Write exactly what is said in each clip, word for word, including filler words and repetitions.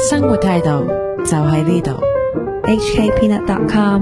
生活態度就喺呢度。H K Peanut dot com。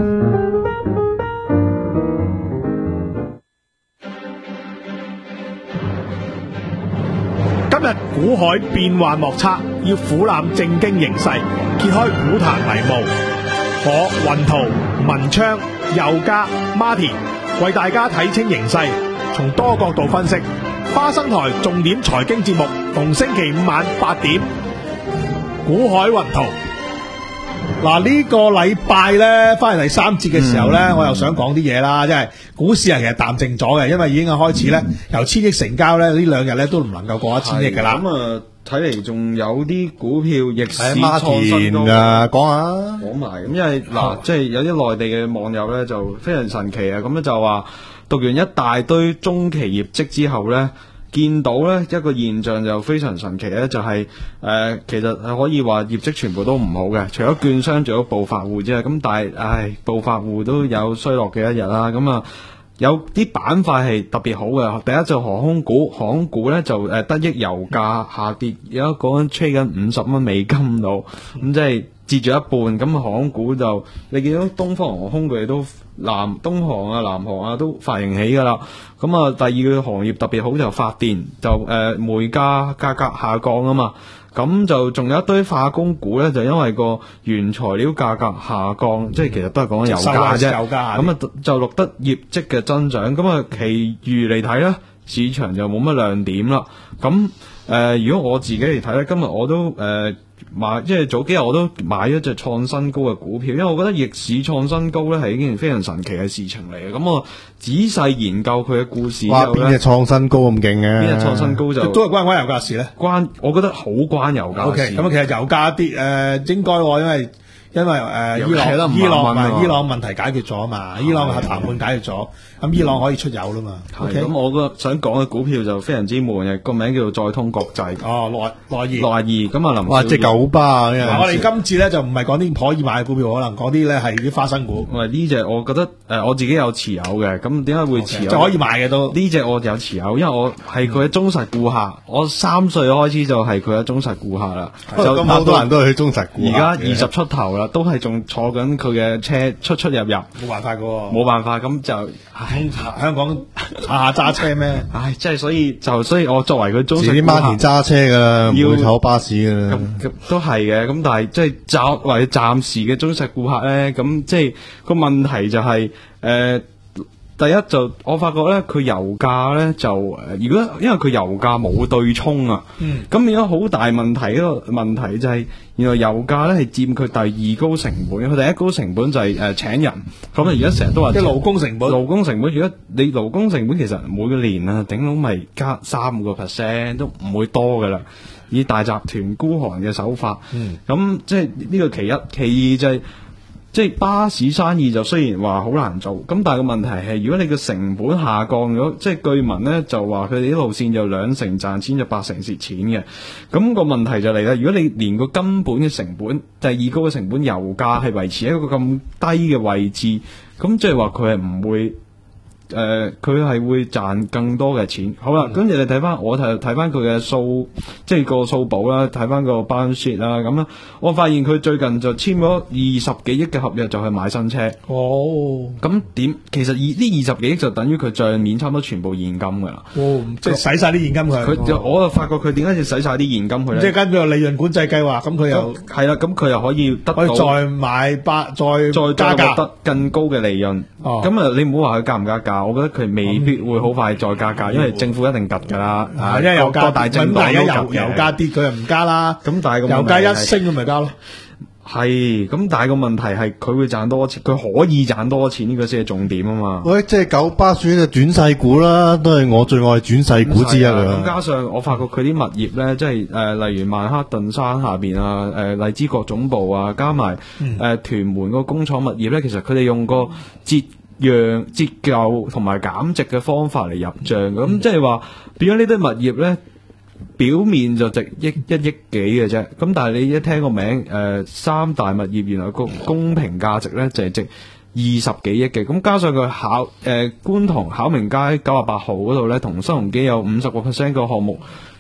今日股海變幻莫測，要俯瞰正經形勢，揭開股壇迷霧。我雲圖、文昌、佑嘉、Martin 為大家睇清形勢，從多角度分析。花生台重點財經節目，逢星期五晚八點，股海雲圖。嗱，呢個禮拜咧，翻嚟第三節嘅時候咧，嗯、我又想講啲嘢啦，即係股市啊，其實淡靜咗嘅，因為已經係開始咧，嗯、由千億成交咧，呢兩日咧都唔能夠過一千億噶啦。 咁啊，睇嚟仲有啲股票逆市創新高啊，講下講埋。咁因為嗱，即係有啲內地嘅網友咧就非常神奇啊，咁咧就話讀完一大堆中期業績之後咧，見到咧一個現象就非常神奇咧，就係、是、誒、呃、其實係可以話業績全部都唔好嘅，除咗券商仲有暴發戶啫。咁但係唉，暴發戶都有衰落嘅一日啦。咁啊有啲板塊係特別好嘅，第一就航空股，航空股咧就誒得益油價下跌，而家講緊吹緊五十蚊美金度，咁即係跌咗一半。咁航空股就你見到東方航空佢哋都南東航啊、南航啊都發型起噶啦。咁啊，第二個行業特別好就發電，就誒、呃、煤價價格下降啊嘛。咁就仲有一堆化工股咧，就因為個原材料價格下降，即係其實都係講緊油價啫。咁啊就錄得業績嘅增長。咁啊，其餘嚟睇咧，市場就冇乜亮點啦。咁誒、呃，如果我自己嚟睇咧，今日我都誒。呃買即係早幾日我都買咗隻創新高嘅股票，因為我覺得逆市創新高咧係一件非常神奇嘅事情嚟嘅。咁我仔細研究佢嘅故事之後咧， 邊隻創新高咁勁嘅？邊隻創新高就都係關唔關油價事咧？關，我覺得好關油價事。咁、okay, 其實油價跌誒，應該喎，因為因為誒、呃、伊朗伊朗咪伊朗問題解決咗啊嘛，伊朗嘅談判解決咗，咁伊朗可以出油啦嘛。咁、okay? 我覺得想講嘅股票就非常之悶嘅，個名叫做載通國際。哦，六六二六二咁啊，林哇，即係九巴。嗱，我哋今次咧就唔係講啲可以買嘅股票，可能講啲咧係啲花生股。喂，呢隻我覺得誒、呃，我自己有持有嘅，咁點解會持有？就、okay, 可以買嘅都。呢隻我有持有，因為我係佢嘅忠實顧客，嗯、我三歲開始就係佢嘅忠實顧客啦。就咁好多人都係佢忠實顧客。而家二十出頭啦，都係仲坐緊佢嘅車出出入入。冇辦法噶，冇辦法，咁就唉，香港下下揸車咩？唉，即係所以就所以我作為佢忠實顧客，啲孖田揸車噶啦，唔會坐巴士噶啦。咁都係嘅，咁但係即係作為暫時嘅忠實顧客咧，咁即係個問題就係、是、誒。呃第一就我發覺咧，佢油價咧就誒，如果因為佢油價冇對沖啊，咁變咗好大問題。一個問題就係、是，原來油價咧係佔佢第二高成本，佢第一高成本就係、是、誒、呃、請人。咁啊，而家成日都話即係勞工成本，勞工成本。如果你勞工成本其實每個年啊，頂到咪加三個 percent 都唔會多噶啦。以大集團孤寒嘅手法，咁、嗯、即係呢個其一，其二就係、是。即係巴士生意就雖然話好難做，咁但係個問題係，如果你個成本下降咗，即係據聞咧就話佢哋啲路線就兩成賺錢就八成蝕錢嘅，咁個問題就嚟啦。如果你連個根本嘅成本，第二高嘅成本油價係維持一個咁低嘅位置，咁即係話佢係唔會。誒、呃，佢係會賺更多嘅錢。好啦，跟住你睇翻，我睇睇翻佢嘅數，即係個數簿啦，睇翻個 balance sheet 啦，咁啦，我發現佢最近就簽咗二十幾億嘅合約，就去買新車。哦，咁點？其實二呢二十幾億就等於佢賬面差唔多全部現金噶啦。哦，即係使晒啲現金佢。佢就、哦、我就發覺佢點解要使晒啲現金佢咧？即係跟住利潤管制計劃，咁佢又係啦，咁佢又可以得到可以再買八，再再加價得更高嘅利潤。哦，咁啊，你唔好話佢加唔加價。我覺得佢未必會好快再加價，因為政府一定及㗎啦。啊，因為油價大政黨都及嘅。油價跌佢又唔加啦。咁但係個油價一升咁咪加咯。係，咁但係個問題係佢會賺多錢，佢可以賺多錢，呢個先係重點啊嘛。喂，即係九巴算嘅轉勢股啦，都係我最愛轉勢股之一啦。咁加上我發覺佢啲物業咧，即係誒、呃，例如曼克頓山下邊啊，誒、呃、荔枝角總部啊，加埋誒、嗯呃、屯門個工廠物業咧，其實佢哋用個折讓折舊同埋減值嘅方法嚟入賬，咁即係話變咗呢啲物業咧，表面就值億一億幾嘅啫，咁但係你一聽個名，誒、呃、三大物業原來個公平價值咧就係、是、值二十幾億嘅，咁加上佢考誒、呃、觀塘考明街九十八號嗰度咧，同新鴻基有五十個 percent 個項目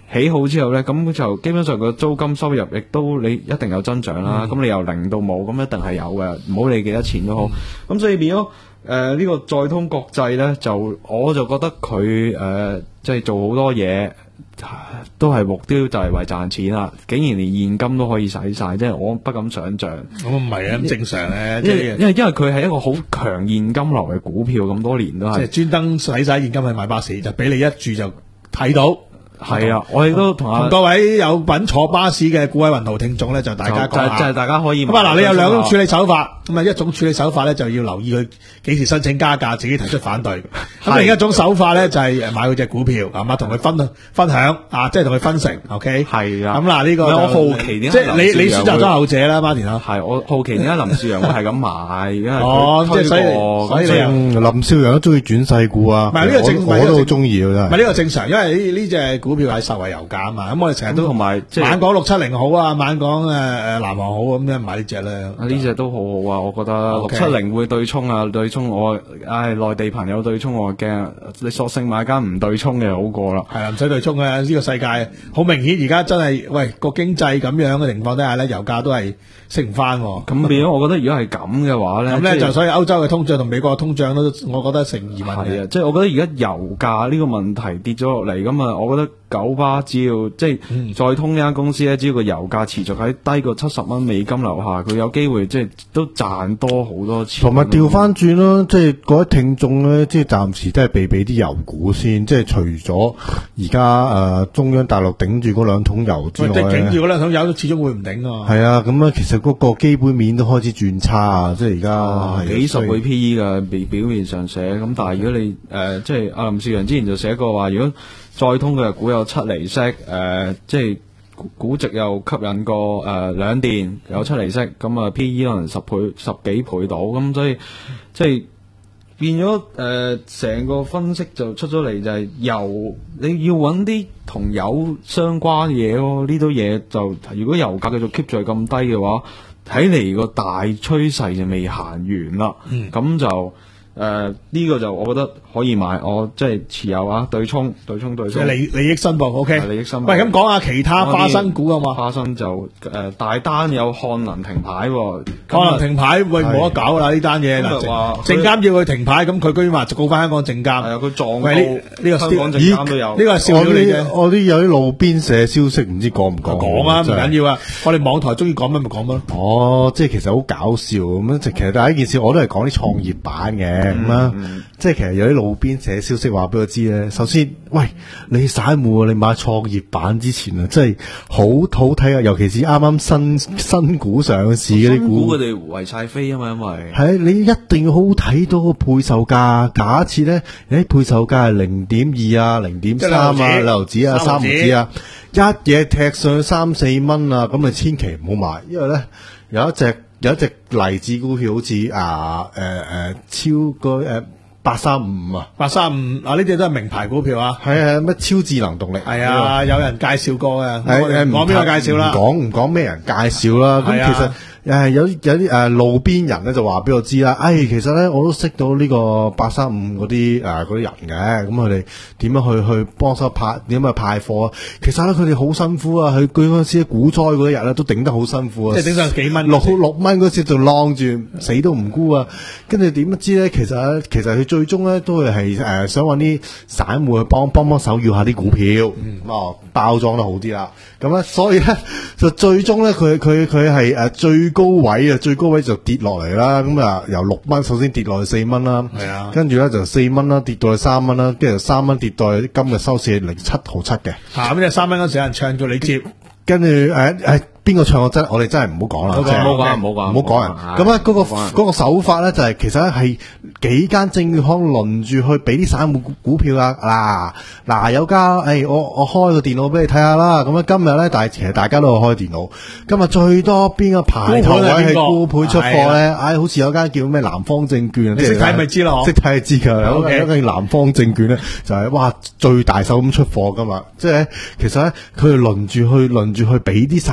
起好之後咧，咁就基本上個租金收入亦都你一定有增長啦。咁、嗯、你由零到冇，咁一定係有嘅，唔好理幾多錢都好。咁、嗯、所以變咗誒呢個載通國際咧，就我就覺得佢誒即係做好多嘢。都係目標就係為賺錢啦，竟然連現金都可以使晒，即係我不敢想象。 咁唔係啊，咁正常咧， 因為因為因為佢係一個好強現金流嘅股票，咁多年都係。 即係專登使晒現金去買巴士，就俾你一住就睇到。 係啊，我亦都同同各位有品坐巴士嘅顧偉雲圖聽眾咧，就大家講下， 就係、就係、大家可以咁啊嗱，你有兩種處理手法，咁啊一種處理手法咧就要留意佢幾時申請加價，自己提出反對。咁另一種手法咧就係買佢隻股票，係嘛，同佢分分享啊，即係同佢分成。OK， 係啊。咁嗱呢個我好奇點， 即係你你選擇咗後者啦，Martin 啊。 係我好奇點解林少陽會係咁買，而家哦，即係所以所以林少陽都中意轉勢股啊。 唔係呢個正， 我都好中意㗎。唔係呢個正常，因為呢呢隻股票係受惠油價啊嘛，咁我哋成日都同埋即係晚講六七零好啊，晚講誒誒南航好咁樣買呢隻咧。 呢隻都好好啊，我覺得六七零會對沖啊，對沖我唉內地朋友對沖我驚，你索性買間唔對沖嘅好過啦。 係啊，唔使對沖啊！呢個世界好明顯而家真係喂個經濟咁樣嘅情況底下咧，油價都係升唔翻。 咁變咗，我覺得如果係咁嘅話咧， 咁咧就所以歐洲嘅通脹同美國嘅通脹都，我覺得成疑問嘅。 係啊，即係我覺得而家油價呢個問題跌咗落嚟咁啊，我覺得九巴只要即係載通呢間公司咧，只要個油價持續喺低過七十蚊美金樓下，佢有機會即係都賺多好多錢。 同埋調翻轉咯，即係各位聽眾咧，即係暫時都係避避啲油股先，即係除咗而家誒中央大陸頂住嗰兩桶油之外咧， 頂住嗰兩桶油都始終會唔頂啊。 係啊，咁啊，其實嗰個基本面都開始轉差啊，即係而家係幾十倍 P E 嘅表表面上寫，咁但係如果你誒、呃、即係阿林少陽之前就寫過話，如果載通嘅股有七厘息，誒、呃、即係估值又吸引過誒兩電有七厘息，咁啊 P E 可能十倍十幾倍到，咁所以即係變咗誒成個分析就出咗嚟就係油，你要揾啲同油相關嘢咯，呢堆嘢就如果油價繼續 keep 住咁低嘅話，睇嚟個大趨勢就未行完啦，咁、嗯、就。誒、呃，呢、這個就我覺得可以買，我即係持有啊，對沖，對沖，對沖。即係利利益申報 ，OK。 利益申報。 喂，咁講下其他花生股啊嘛。 花生就誒、呃、大單有漢能停牌， 漢能停牌喂冇得搞啦呢單嘢。嗱，證監要佢停牌，咁佢居然話就告翻香港證監。係啊， 佢撞告呢個香港證監都有。呢、這個係笑料嚟嘅。 我啲有啲路邊社消息，唔知講唔講？ 講啊，唔緊要啊。我哋網台中意講乜咪講乜。 哦，即係其實好搞笑咁樣。其實第一件事我都係講啲創業板嘅咁啊。即係其實有啲路邊寫消息話俾我知咧。首先，喂，你散戶你買創業板之前啊，真係好好睇啊！尤其是啱啱新新股上市嗰啲股， 佢哋圍晒飛啊嘛，因為係你一定要好睇到個配售價。假設咧，誒配售價係零點二啊、零點三啊、六毫子啊、三毫子啊，一嘢踢上去三四蚊啊，咁你千祈唔好買，因為咧有一隻有一隻例子股票好似啊誒誒超過誒。呃八三五啊， 八三五啊，呢啲都係名牌股票啊。 係啊，乜超智能動力？ 係啊，有人介紹過嘅。係講邊個介紹啦？ 唔講唔講咩人介紹啦？咁其實誒有有啲誒路邊人咧就話俾我知啦。誒、哎，其實咧我都識到呢個八三五嗰啲誒嗰啲人嘅。咁佢哋點樣去去幫手派點樣去派貨啊？其實咧佢哋好辛苦啊。佢佢嗰陣時股災嗰一日咧都頂得好辛苦啊。 即係頂上幾蚊， 六六蚊嗰時就晾住死都唔沽啊。跟住點知咧？其實其實佢最終咧都係係誒想揾啲散戶去幫幫幫手要下啲股票，咁、嗯、啊包裝得好啲啦。咁咧所以咧就最終咧佢佢佢係誒最高位啊，最高位就跌落嚟啦。咁啊由六蚊首先跌落去四蚊啦，係啊，跟住咧就四蚊啦，跌到去三蚊啦，跟住三蚊跌到去今日收市零七毫七嘅。 嚇咁即係三蚊嗰時有人唱咗你接， 跟住誒誒邊個唱我真我哋真係唔好講啦， 唔好講唔好講唔好講啊！咁咧嗰個嗰、嗰個手法咧就係、係、其實咧係幾間證券行輪住去俾啲散戶股票啊！嗱、啊、嗱、啊、有家誒、哎、我我開個電腦俾你睇下啦。咁咧今日咧，但係其實大家都有開電腦。今日最多邊個排頭位係沽盤出貨咧？唉、哎，好似有間叫咩南方證券啊， 你識睇咪知咯？ 識睇就知㗎。有間有間南方證券咧，就係、係、哇最大手咁出貨㗎嘛。即係其實咧，佢哋輪住去輪住去俾啲散俾啲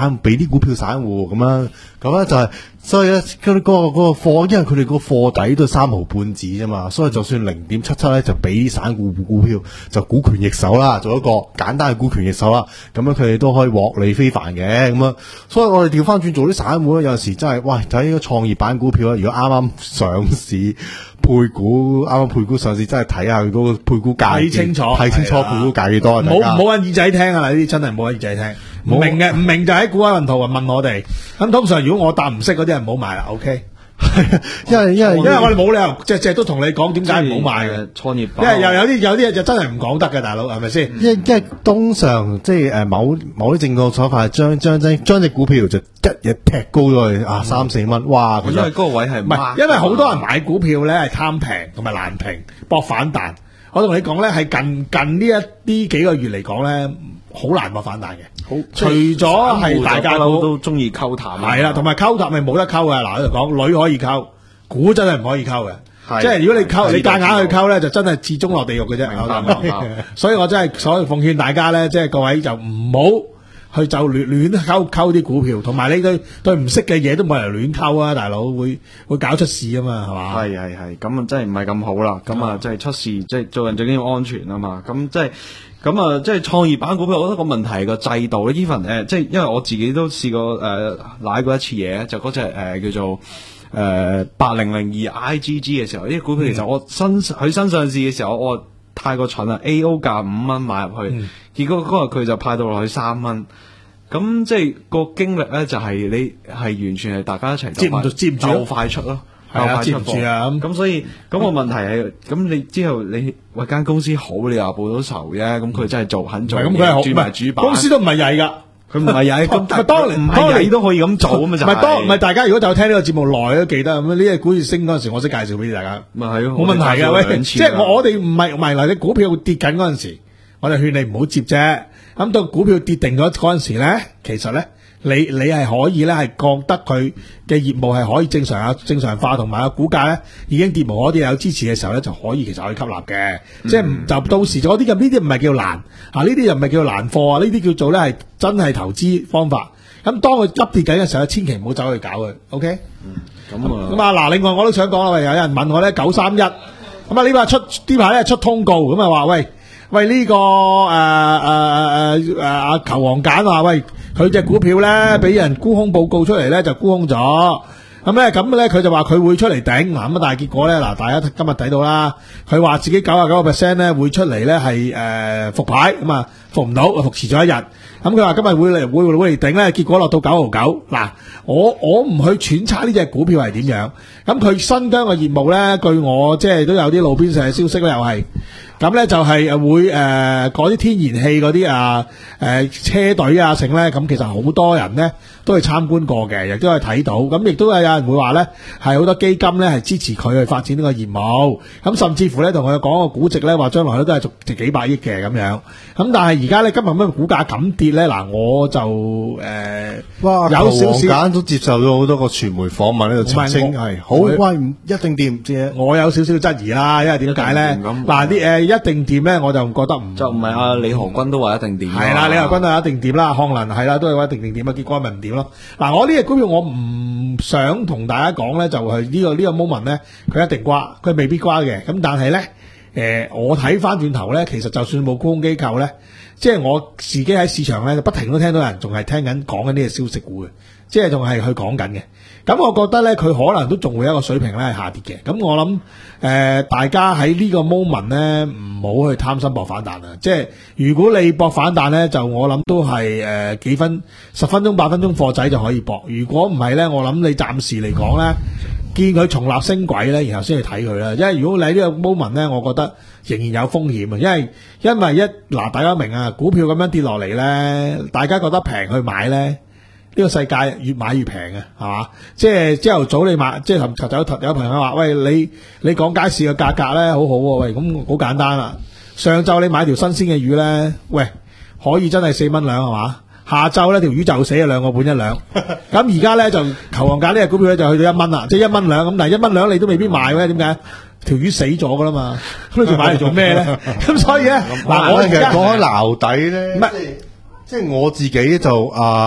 啲股票散戶咁樣，咁咧就係、是，所以咧嗰、那個嗰、那個貨，因為佢哋個貨底都係三毫半子啫嘛，所以就算零點七七咧就俾散戶股票就股權易手啦，做一個簡單嘅股權易手啦，咁樣佢哋都可以獲利非凡嘅咁樣，所以我哋調翻轉做啲散戶咧，有陣時真係，喂睇呢個創業板股票咧，如果啱啱上市。配股啱啱配股上市，真係睇下佢嗰個配股價，睇清楚，睇清楚配股價幾多。 唔好唔好揾耳仔聽啊！呢啲真係唔好揾耳仔聽。唔明嘅唔明就喺股海雲圖問我哋。咁通常如果我答唔識嗰啲人唔好買啦。OK。 因為因為因為我哋冇理由隻隻都同你講點解唔好買嘅創業板，因為又有啲有啲嘢就真係唔講得嘅，大佬係咪先？ 因因為通常即係誒某某啲正確手法係將將將將隻股票就一日踢高咗去啊三四蚊，哇！ 因為嗰個位係唔係？因為好多人買股票咧係貪平同埋難平搏反彈。我同你講咧係近近呢一啲幾個月嚟講咧，好難搏反彈嘅。好，除咗係大家都都中意溝淡， 係啦，同埋溝淡咪冇得溝嘅。嗱，喺度講女可以溝，股真係唔可以溝嘅。即係如果你溝，你夾硬去溝咧，就真係至終落地獄嘅啫。所以我真係所以奉勸大家咧，即係各位就唔好去就亂亂溝溝啲股票，同埋你對對唔識嘅嘢都冇人亂溝啊，大佬會會搞出事啊嘛，係嘛？ 係係係，咁啊真係唔係咁好啦。咁啊即係出事，即係做人最緊要安全啊嘛。咁即係。咁啊，即係創業板股票，我覺得個問題係個制度咧。even 誒，即係因為我自己都試過誒瀨過一次嘢，就嗰隻誒叫做誒八零零二 I G G 嘅時候，呢啲股票其實我新佢新上市嘅時候，我太過蠢啦 ，A O 價五蚊買入去，嗯、結果嗰日佢就派到落去三蚊。咁即係個經歷咧，就係你係完全係大家一齊接唔接唔住鬥快出咯。 係啊，接唔住啊！咁咁所以咁個問題係，咁你之後你喂間公司好，你又報到仇啫。咁佢真係做肯做， 咁佢係好， 轉埋主板， 公司都唔係曳噶， 佢唔係曳。咁當年唔係曳都可以咁做咁嘛，就係。 唔係當唔係大家如果就聽呢個節目耐都記得咁呢隻股市升嗰陣時，我識介紹俾大家。 咪係咯， 冇問題嘅喂，即係我我哋唔係唔係嗱，你股票跌緊嗰陣時，我就勸你唔好接啫。咁到股票跌定咗嗰陣時咧，其實咧。你你係可以咧，係覺得佢嘅業務係可以正常啊正常化，同埋個股價咧已經跌無可跌有支持嘅時候咧，就可以其實可以吸納嘅。嗯、即係就到時嗰啲咁呢啲唔係叫難啊，呢啲又唔係叫難貨啊，呢啲叫做咧係真係投資方法。咁當佢急跌緊嘅時候，千祈唔好走去搞佢。OK， 咁啊咁啊嗱，另外我都想講啦，喂，有人問我咧九三一咁啊呢排出呢排咧出通告咁啊話喂喂呢、這個誒誒誒誒阿球王揀話喂。佢隻股票咧俾人沽空報告出嚟咧就沽空咗，咁咧咁咧佢就話佢會出嚟頂，嗱咁啊但係結果咧嗱大家今日睇到啦，佢話自己九十九個 percent 咧會出嚟咧係誒復牌，咁啊復唔到，復遲咗一日，咁佢話今日會嚟會會嚟頂咧，結果落到九毫九，嗱我我唔去揣測呢隻股票係點樣，咁佢新疆嘅業務咧，據我即係都有啲路邊上嘅消息咧，又係。咁咧就係誒會誒嗰啲天然氣嗰啲啊誒車隊啊成咧，咁其實好多人咧都去參觀過嘅，亦都係睇到，咁亦都係有人會話咧係好多基金咧係支持佢去發展呢個業務，咁甚至乎咧同佢講個估值咧話將來咧都係值值幾百億嘅咁樣，咁但係而家咧今日咩股價咁跌咧，嗱我就誒、呃、哇有少少都接受咗好多個傳媒訪問呢度澄清係好乖唔一定掂啫， 我有少少質疑啦，因為點解咧嗱啲誒。一定掂咧，我就覺得唔就唔係阿李河君都話一定掂， 係啦，李河君都一定掂啦，漢能係啦，都係話一定定掂啊，結果咪唔掂咯。嗱，我呢隻股票我唔想同大家講咧，就係呢個呢個 moment 咧，佢一定瓜，佢未必瓜嘅。咁但係咧，誒，我睇翻轉頭咧，其實就算冇沽空機構咧，即係我自己喺市場咧，不停都聽到人仲係聽緊講緊呢個消息股嘅，即係仲係去講緊嘅。咁我覺得咧，佢可能都仲會有一個水平咧係下跌嘅。咁我諗誒、呃，大家喺呢個 moment 咧，唔好去貪心搏反彈啊！即係如果你搏反彈咧，就我諗都係誒、呃、幾分十分鐘、八分鐘貨仔就可以搏。如果唔係咧，我諗你暫時嚟講咧，見佢重立升軌咧，然後先去睇佢啦。因為如果你呢個 moment 咧，我覺得仍然有風險啊。因為因為一嗱，大家明啊，股票咁樣跌落嚟咧，大家覺得平去買咧。呢個世界越買越平嘅，係嘛？即係朝頭早你買，即係頭頭有有朋友話：喂，你你講街市嘅價格咧，好好喎。喂，咁好簡單啦。上晝你買條新鮮嘅魚咧，喂，可以真係四蚊兩係嘛？下晝咧條魚就死啊，兩個半一兩。咁而家咧就球王價呢隻股票咧就去到一蚊啦，即係一蚊兩咁。但係一蚊兩你都未必買嘅，點解？條魚死咗噶啦嘛，咁你仲買嚟做咩咧？咁所以咧，嗱，我其實講開撈底咧， 唔係。 即係我自己就啊、呃，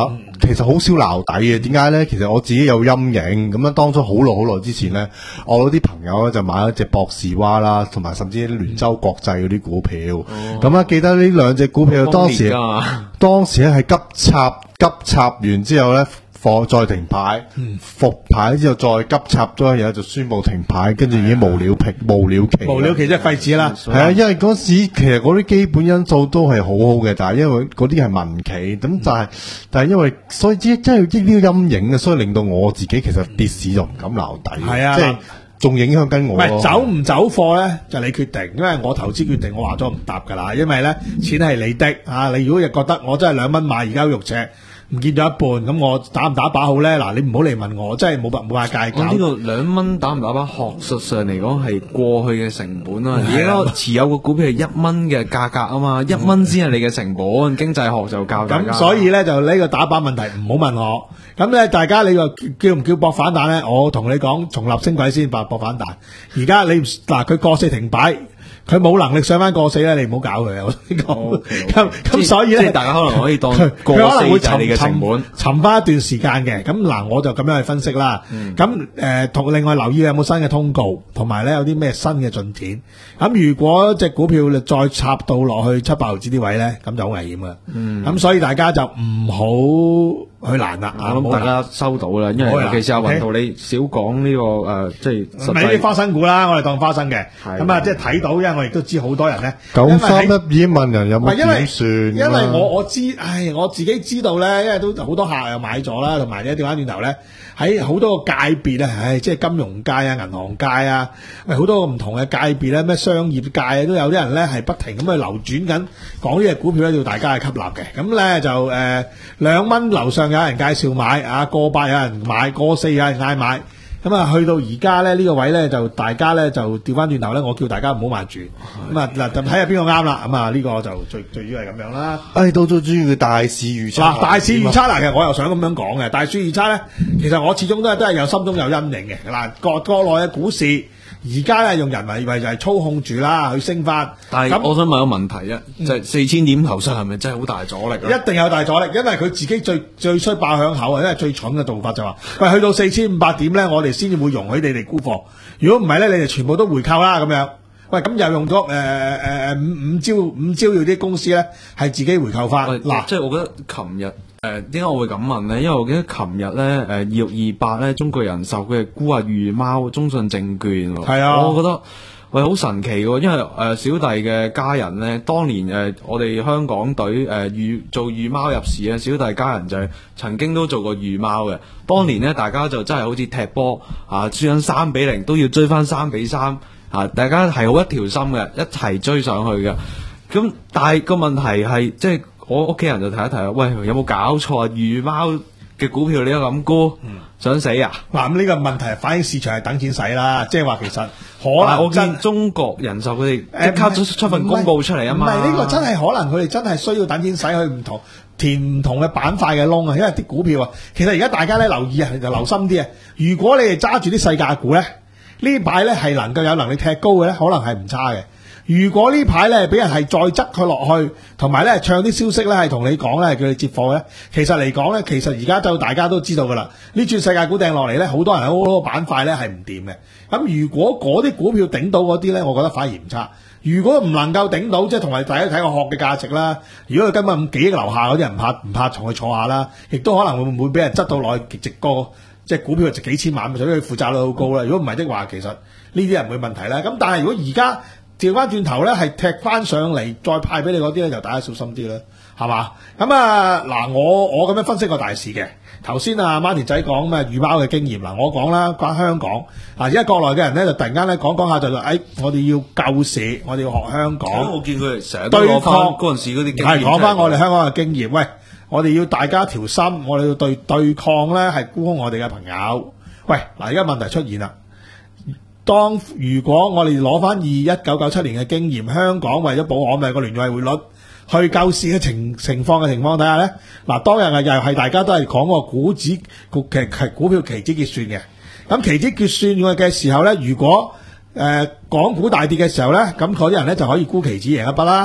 其實好少撈底嘅。點解咧？其實我自己有陰影。咁樣當初好耐好耐之前咧，我有啲朋友咧就買咗隻博士蛙啦，同埋甚至聯洲國際嗰啲股票。咁啊、哦，記得呢兩隻股票當時當時咧係急插急插完之後咧。再停牌，復、嗯、牌之後再急插咗一日就宣布停牌，跟住已經無了期，無了期， 無了期即係廢紙啦。 係啊，因為嗰時其實嗰啲基本因素都係好好嘅，但係因為嗰啲係民企，咁但係、嗯、但係因為所以即係真係呢啲陰影啊，所以令到我自己其實跌市就唔敢留底。係啊，即係仲影響緊我。唔係走唔走貨咧，就你決定，因為我投資決定，我話咗唔答噶啦，因為咧錢係你的啊，你如果又覺得我真係兩蚊買而家肉赤。唔見咗一半，咁我打唔打靶好咧？嗱，你唔好嚟問我，真係冇辦冇辦法界。我呢個兩蚊打唔打靶，學術上嚟講係過去嘅成本啊。而家持有個股票係一蚊嘅價格啊嘛，一蚊先係你嘅成本。經濟學就教大家。 咁所以咧就呢個打靶問題唔好問我。咁咧大家你話叫唔叫搏反彈咧？我同你講，重立升軌先搏搏反彈。而家你嗱佢過四停擺。佢冇能力上翻過四咧，你唔好搞佢啊！我先講，咁咁所以咧， 即係大家可能可以當佢可能會沉你嘅成本， 沉翻一段時間嘅。咁嗱，我就咁樣去分析啦。咁誒同另外留意有冇新嘅通告，同埋咧有啲咩新嘅進展。咁如果隻股票再插到落去七百毫子啲位咧，咁就好危險噶。咁、嗯、所以大家就唔好去難啦。 我諗大家收到啦，因為尤其是阿雲圖你少講呢、這個誒、呃，即係唔係啲花生股啦，我哋當花生嘅。咁啊，即係睇到，因為我亦都知好多人咧九三一已經問人有冇點算。 因為我我知，唉，我自己知道咧，因為都好多客又買咗啦，同埋咧調翻轉頭咧。喺好多個界別咧，唉，即係金融界啊、銀行界啊，喂，好多個唔同嘅界別咧，咩商業界啊，都有啲人咧係不停咁去流轉緊，講呢隻股票咧要大家去吸納嘅。咁咧就誒兩蚊樓上有人介紹買，啊過百有人買，過四有人嗌買。咁啊，去到而家咧呢個位咧，就大家咧就調翻轉頭咧，我叫大家唔好買住。咁啊嗱，就睇下邊個啱啦。咁啊呢個就最最主要係咁樣啦。 誒，到最主要嘅大市預測。 嗱，大市預測嗱，其實我又想咁樣講嘅。大市預測咧，其實我始終都係都係有心中有陰影嘅。嗱，國國內嘅股市而家咧用人為為就係操控住啦，去升翻。 但係我想問個問題啊，嗯、就係四千點頭上係咪真係好大阻力？ 一定有大阻力，因為佢自己最最衰爆響口啊！因為最蠢嘅做法就話、是，喂，去到四千五百點咧，我哋先至會容許你哋沽貨。如果唔係咧，你哋全部都回購啦咁樣。喂，咁又用咗誒誒誒五五招五招要啲公司咧係自己回購翻。嗱、 呃，即係我覺得琴日。誒，點解我會咁問咧？因為我記得琴日咧，誒二六二八咧，中國人壽佢係沽下裕貓、中信證券喎。 係啊， 我覺得喂好神奇喎，因為誒、呃、小弟嘅家人咧，當年誒、呃、我哋香港隊誒裕做裕貓入市啊，小弟家人就係曾經都做過裕貓嘅。當年咧，大家就真係好似踢波啊，輸緊三比零都要追翻三比三啊！大家係好一條心嘅，一齊追上去嘅。咁但係個問題係即係。我屋企人就提一提啦，喂，有冇搞錯啊？裕貓嘅股票你都咁沽，嗯、想死啊？ 嗱，咁呢個問題反映市場係等錢使啦，即係話其實可能我見中國人壽佢哋即刻出出份公告出嚟啊嘛。 唔係呢個真係可能佢哋真係需要等錢使去唔同填唔同嘅板塊嘅窿啊，因為啲股票啊，其實而家大家咧留意啊，就留心啲啊。如果你哋揸住啲細價股咧，呢排咧係能夠有能力踢高嘅咧，可能係唔差嘅。如果呢排咧俾人係再執佢落去，同埋咧唱啲消息咧係同你講咧，叫你接貨咧，其實嚟講咧，其實而家就大家都知道噶啦。呢轉世界股掟落嚟咧，好多人好多板塊咧係唔掂嘅。咁如果嗰啲股票頂到嗰啲咧，我覺得反而唔差。如果唔能夠頂到，即係同埋大家睇個殼嘅價值啦。如果佢根本幾億樓下嗰啲人唔怕唔怕同佢坐下啦，亦都可能會唔會俾人執到落去值過，即係股票值幾千萬，所以佢負債率好高啦。如果唔係的話，其實呢啲人會問題啦。咁但係如果而家調翻轉頭咧，係踢翻上嚟再派俾你嗰啲咧，就大家小心啲啦，係嘛？咁啊嗱，我我咁樣分析個大市嘅。頭先啊，Martin仔講咩裕貓嘅經驗嗱，我講啦，關香港嗱，而家國內嘅人咧就突然間咧講講下就話，誒、哎，我哋要救市，我哋要學香港。 我見佢哋成日都講翻嗰陣時嗰啲經驗， 係講翻我哋香港嘅經驗。喂，我哋要大家調心，我哋要對對抗咧係沽空我哋嘅朋友。喂，嗱，而家問題出現啦。當如果我哋攞翻二一九九七年嘅經驗，香港為咗保我哋個聯繫匯率去救市嘅情情況嘅情況底下咧，嗱，當日啊又係大家都係講個股指股期期股票期指結算嘅。咁期指結算嘅時候咧，如果誒、呃、港股大跌嘅時候咧，咁嗰啲人咧就可以沽期指贏一筆啦。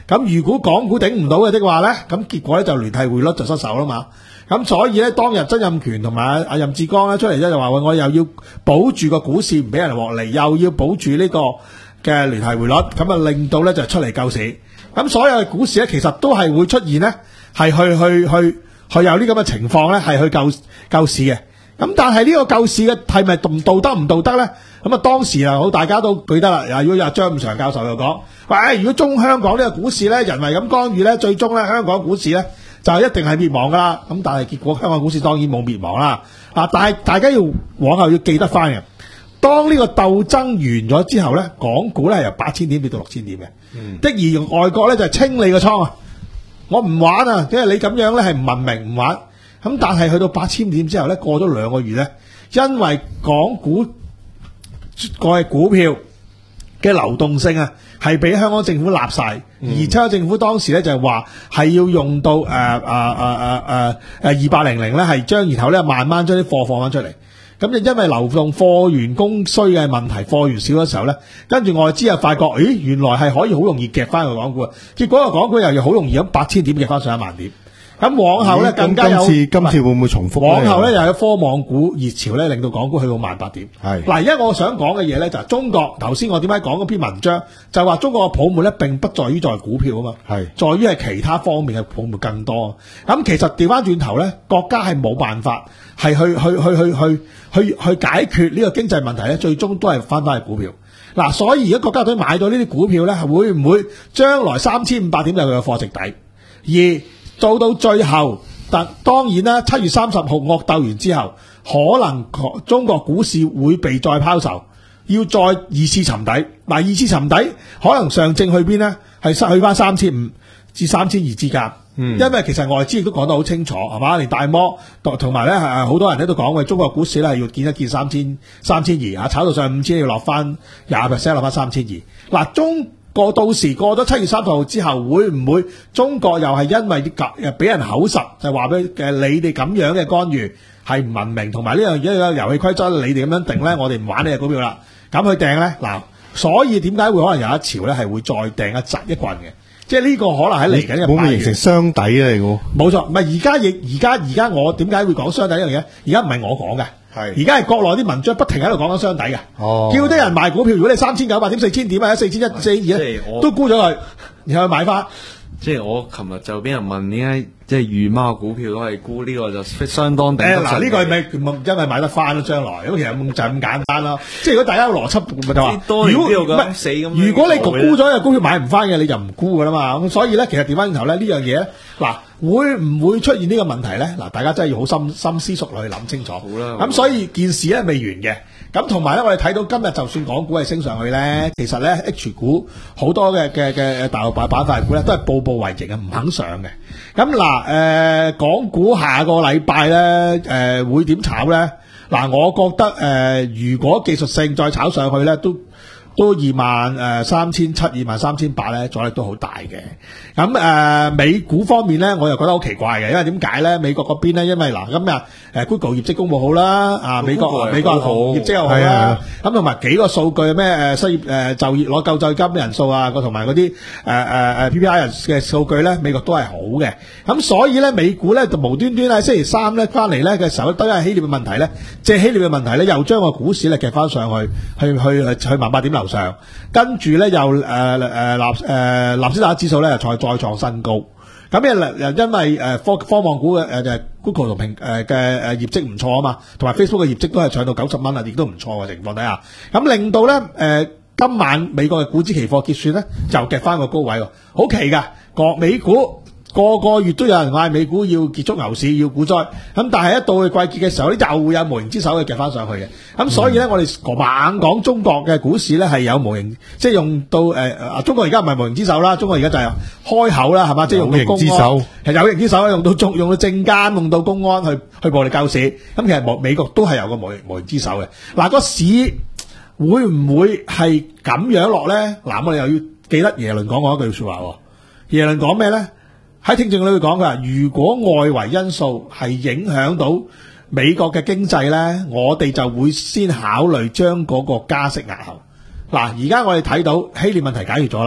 咁如果港股頂唔到嘅的話咧，咁結果咧就聯繫匯率就失手啦嘛。咁所以咧，當日曾蔭權同埋阿任志剛咧出嚟咧就話：喂，我又要保住個股市唔俾人獲利，又要保住呢個嘅聯繫匯率，咁啊令到咧就出嚟救市。咁所有嘅股市咧，其實都係會出現咧，係去去去去有呢咁嘅情況咧，係去救救市嘅。咁但係呢個救市嘅係咪道德唔道德咧？咁啊當時啊好大家都記得啦。如果有張五常教授又講：喂，如果中香港呢個股市咧人為咁干預咧，最終咧香港股市咧就一定係滅亡噶啦。咁但係結果香港股市當然冇滅亡啦。啊，但係大家要往後要記得翻嘅，當呢個鬥爭完咗之後咧，港股咧係由八千點跌到六千點嘅。嗯、的而外國咧就係清理個倉啊，我唔玩啊，因為你咁樣咧係唔文明唔玩。咁但係去到八千點之後咧，過咗兩個月咧，因為港股個股票嘅流動性啊，係俾香港政府立晒，嗯、而香港政府當時咧就係話係要用到誒誒誒誒誒誒二八零零咧，係將然後咧慢慢將啲貨放翻出嚟。咁就因為流動貨源供需嘅問題，貨源少嘅時候咧，跟住外資又發覺，咦，原來係可以好容易夾翻個港股啊！結果個港股又要好容易咁八千點夾翻上一萬點。咁往後咧更加有， 今次今次會唔會重複？ 往後咧又有科網股熱潮咧，令到港股去到萬八點。係嗱，而家我想講嘅嘢咧就係中國。頭先我點解講嗰篇文章就係話中國嘅泡沫咧並不在於在股票啊嘛，係在於係其他方面嘅泡沫更多。咁其實調翻轉頭咧，國家係冇辦法係去去去去去去去解決呢個經濟問題咧，最終都係翻返去股票。嗱，所以而家國家隊買咗呢啲股票咧，係會唔會將來三千五百點就係佢嘅貨值底？而做到最後，但當然啦，七月三十號惡鬥完之後，可能中國股市會被再拋售，要再二次沉底。嗱，二次沉底，可能上證去邊呢？係失去翻三千五至三千二之間。嗯，因為其實外資亦都講得好清楚，係嘛？連大摩同埋咧，係好多人喺度講，喂，中國股市咧係要見一見三千三千二啊，炒到上五千要落翻廿 percent， 落翻三千二。嗱，中過到時過咗七月三十號之後，會唔會中國又係因為啲俾人口實，就話俾誒你哋咁樣嘅干預係唔文明，同埋呢樣嘢嘅遊戲規則你哋咁樣定咧，我哋唔玩呢隻股票啦。咁去掟咧，嗱，所以點解會可能有一潮咧係會再掟一窒一棍嘅？即係呢個可能喺嚟緊嘅八月會唔會形成雙底咧？你估冇錯，唔係而家亦而家而家我點解會講雙底呢樣嘢？而家唔係我講嘅。係，而家係國內啲文章不停喺度講緊雙底嘅，哦，叫啲人賣股票，如果你三千九百點、四千點或者四千一、四二咧，都沽咗佢，然後去買翻。 即係我琴日就俾人問點解即係預貓股票都係沽，呢個就相當頂。誒嗱， 呢個係咪因為買得翻咯？將來咁其實就係咁簡單咯。即係如果大家有邏輯咪就話，如果唔係死咁，如果你沽咗嘅股票買唔翻嘅，你就唔沽噶啦嘛。咁所以咧，其實調翻轉頭咧，呢樣嘢嗱。會唔會出現呢個問題咧？嗱，大家真係要好深深思熟慮去諗清楚。好啦，咁所以件事咧未完嘅。咁同埋咧，我哋睇到今日就算港股係升上去咧，其實咧 H 股好多嘅嘅嘅大陸板板塊股咧都係步步為營啊，唔肯上嘅。咁嗱，誒、呃，港股下個禮拜咧，誒、呃、會點炒咧？嗱，我覺得誒、呃，如果技術性再炒上去咧，都。都二萬誒三千七、二萬三千八咧，阻力都好大嘅。咁誒、呃、美股方面咧，我又覺得好奇怪嘅，因為點解咧？美國嗰邊咧，因為嗱今日誒 Google 業績公佈好啦，啊美國美國業績又好啦，咁同埋幾個數據咩誒失業誒就業攞救濟金人數啊，個同埋嗰啲誒誒誒 P P I 嘅數據咧，美國都係好嘅。咁所以咧，美股咧就無端端喺星期三咧翻嚟咧嘅時候，都係希臘嘅問題咧，即係希臘嘅問題咧，又將個股市咧夾翻上去，去去去去萬八點樓上，跟住咧又誒誒納誒納斯達克指數咧又再再創新高，咁又又因為誒科科網股嘅誒就係 Google 同蘋誒嘅誒業績唔錯啊嘛，同埋 Facebook 嘅業績都係上到九十蚊啊，亦都唔錯嘅情況底下，咁令到咧誒、呃、今晚美國嘅股指期貨結算咧就夾翻個高位喎，好奇㗎，國美股。個個月都有人嗌美股要結束牛市，要股災，咁但係一到去季結嘅時候咧，又會有無形之手去夾翻上去嘅。咁所以咧，我哋猛講中國嘅股市咧係有無形，即係用到誒誒、呃，中國而家唔係無形之手啦，中國而家就係開口啦，係嘛，即係用到公安，係有形之手，用到中用到證監，用到公安去去暴力救市。咁其實美國都係有個無形無形之手嘅。嗱、啊，個市會唔會係咁樣落咧？嗱、啊，我哋又要記得耶倫講過一句說話。耶倫講咩咧？喺聽證裏會講佢話，如果外圍因素係影響到美國嘅經濟咧，我哋就會先考慮將嗰個加息押後。嗱，而家我哋睇到希臘問題解決咗啦，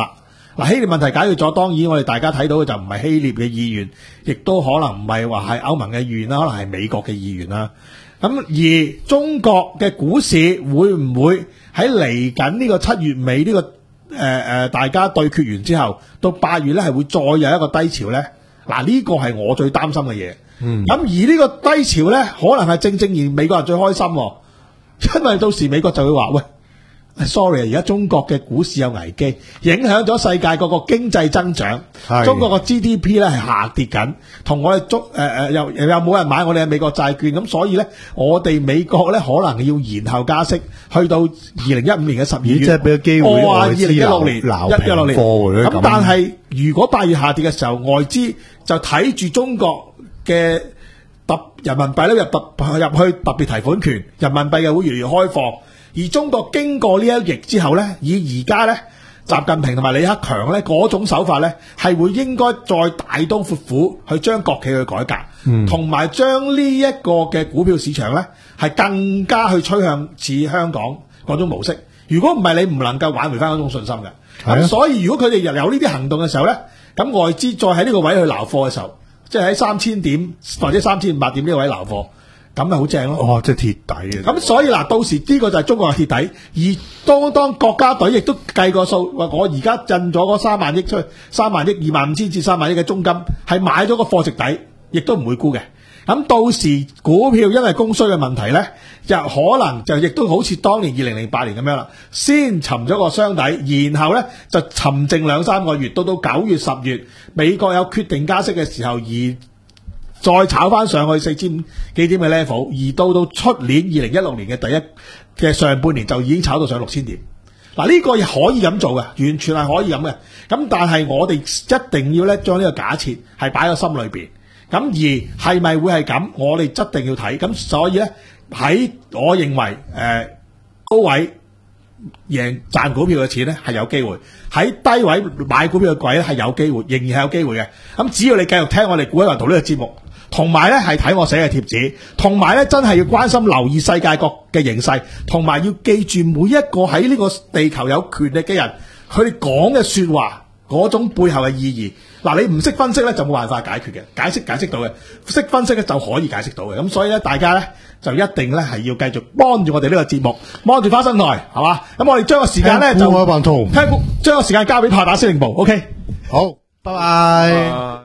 嗱，希臘問題解決咗，當然我哋大家睇到嘅就唔係希臘嘅意願，亦都可能唔係話係歐盟嘅意願啦，可能係美國嘅意願啦。咁而中國嘅股市會唔會喺嚟緊呢個七月尾呢、這個誒誒、呃、大家對決完之後，到八月咧係會再有一個低潮咧？嗱，呢個係我最擔心嘅嘢。嗯，咁而呢個低潮咧，可能係正正而美國人最開心，因為到時美國就會話喂。sorry 啊，而家中國嘅股市有危機，影響咗世界各個經濟增長。中國個 G D P 咧係下跌緊，同我哋中誒誒又又冇人買我哋嘅美國債券，咁所以咧我哋美國咧可能要延後加息，去到二零一五年嘅十二月， 即係俾個機會我話二零一六年一一六年。咁但係如果八月下跌嘅時候，外資就睇住中國嘅特人民幣咧入特入去特別提款權，人民幣嘅會越嚟越開放。而中國經過呢一役之後呢，以而家呢習近平同埋李克強呢嗰種手法呢，係會應該再大刀闊斧去將國企去改革，同埋將呢一個嘅股票市場呢，係更加去趨向似香港嗰種模式。如果唔係，你唔能夠挽回翻嗰種信心嘅。咁、啊、所以如果佢哋有呢啲行動嘅時候呢，咁外資再喺呢個位去撈貨嘅時候，即係喺三千點或者三千五百點呢個位撈貨。咁咪好正咯！ 哦，即係鐵底嘅。咁所以嗱，到時呢個就係中國嘅鐵底，而當當國家隊亦都計個數，話我而家印咗嗰三萬億出去，三萬億、二萬五千至三萬億嘅中金，係買咗個貨值底，亦都唔會沽嘅。咁到時股票因為供需嘅問題咧，就可能就亦都好似當年二零零八年咁樣啦，先沉咗個箱底，然後咧就沉靜兩三個月，到到九月、十月，美國有決定加息嘅時候而。再炒翻上去四千幾點嘅 level， 而到到出年二零一六年嘅第一嘅上半年就已經炒到上六千點。嗱，呢個亦可以咁做嘅，完全係可以咁嘅。咁但係我哋一定要咧將呢個假設係擺喺心裏邊。咁而係咪會係咁？我哋一定要睇。咁所以咧喺我認為誒、呃、高位贏賺股票嘅錢咧係有機會，喺低位買股票嘅鬼咧係有機會，仍然係有機會嘅。咁只要你繼續聽我哋股海雲圖呢個節目。同埋咧係睇我寫嘅貼紙，同埋咧真係要關心留意世界各嘅形勢，同埋要記住每一個喺呢個地球有權力嘅人，佢哋講嘅說話嗰種背後嘅意義。嗱，你唔識分析咧就冇辦法解決嘅，解釋解釋到嘅，識分析咧就可以解釋到嘅。咁所以咧大家咧就一定咧係要繼續幫住我哋呢個節目，幫住花生台，係嘛？咁我哋將個時間咧就聽將個時間交俾拍打司令部 ，OK？ 好，拜拜。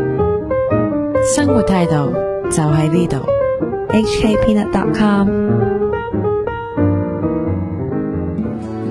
生活態度就喺呢度 ，H K Peanut dot com。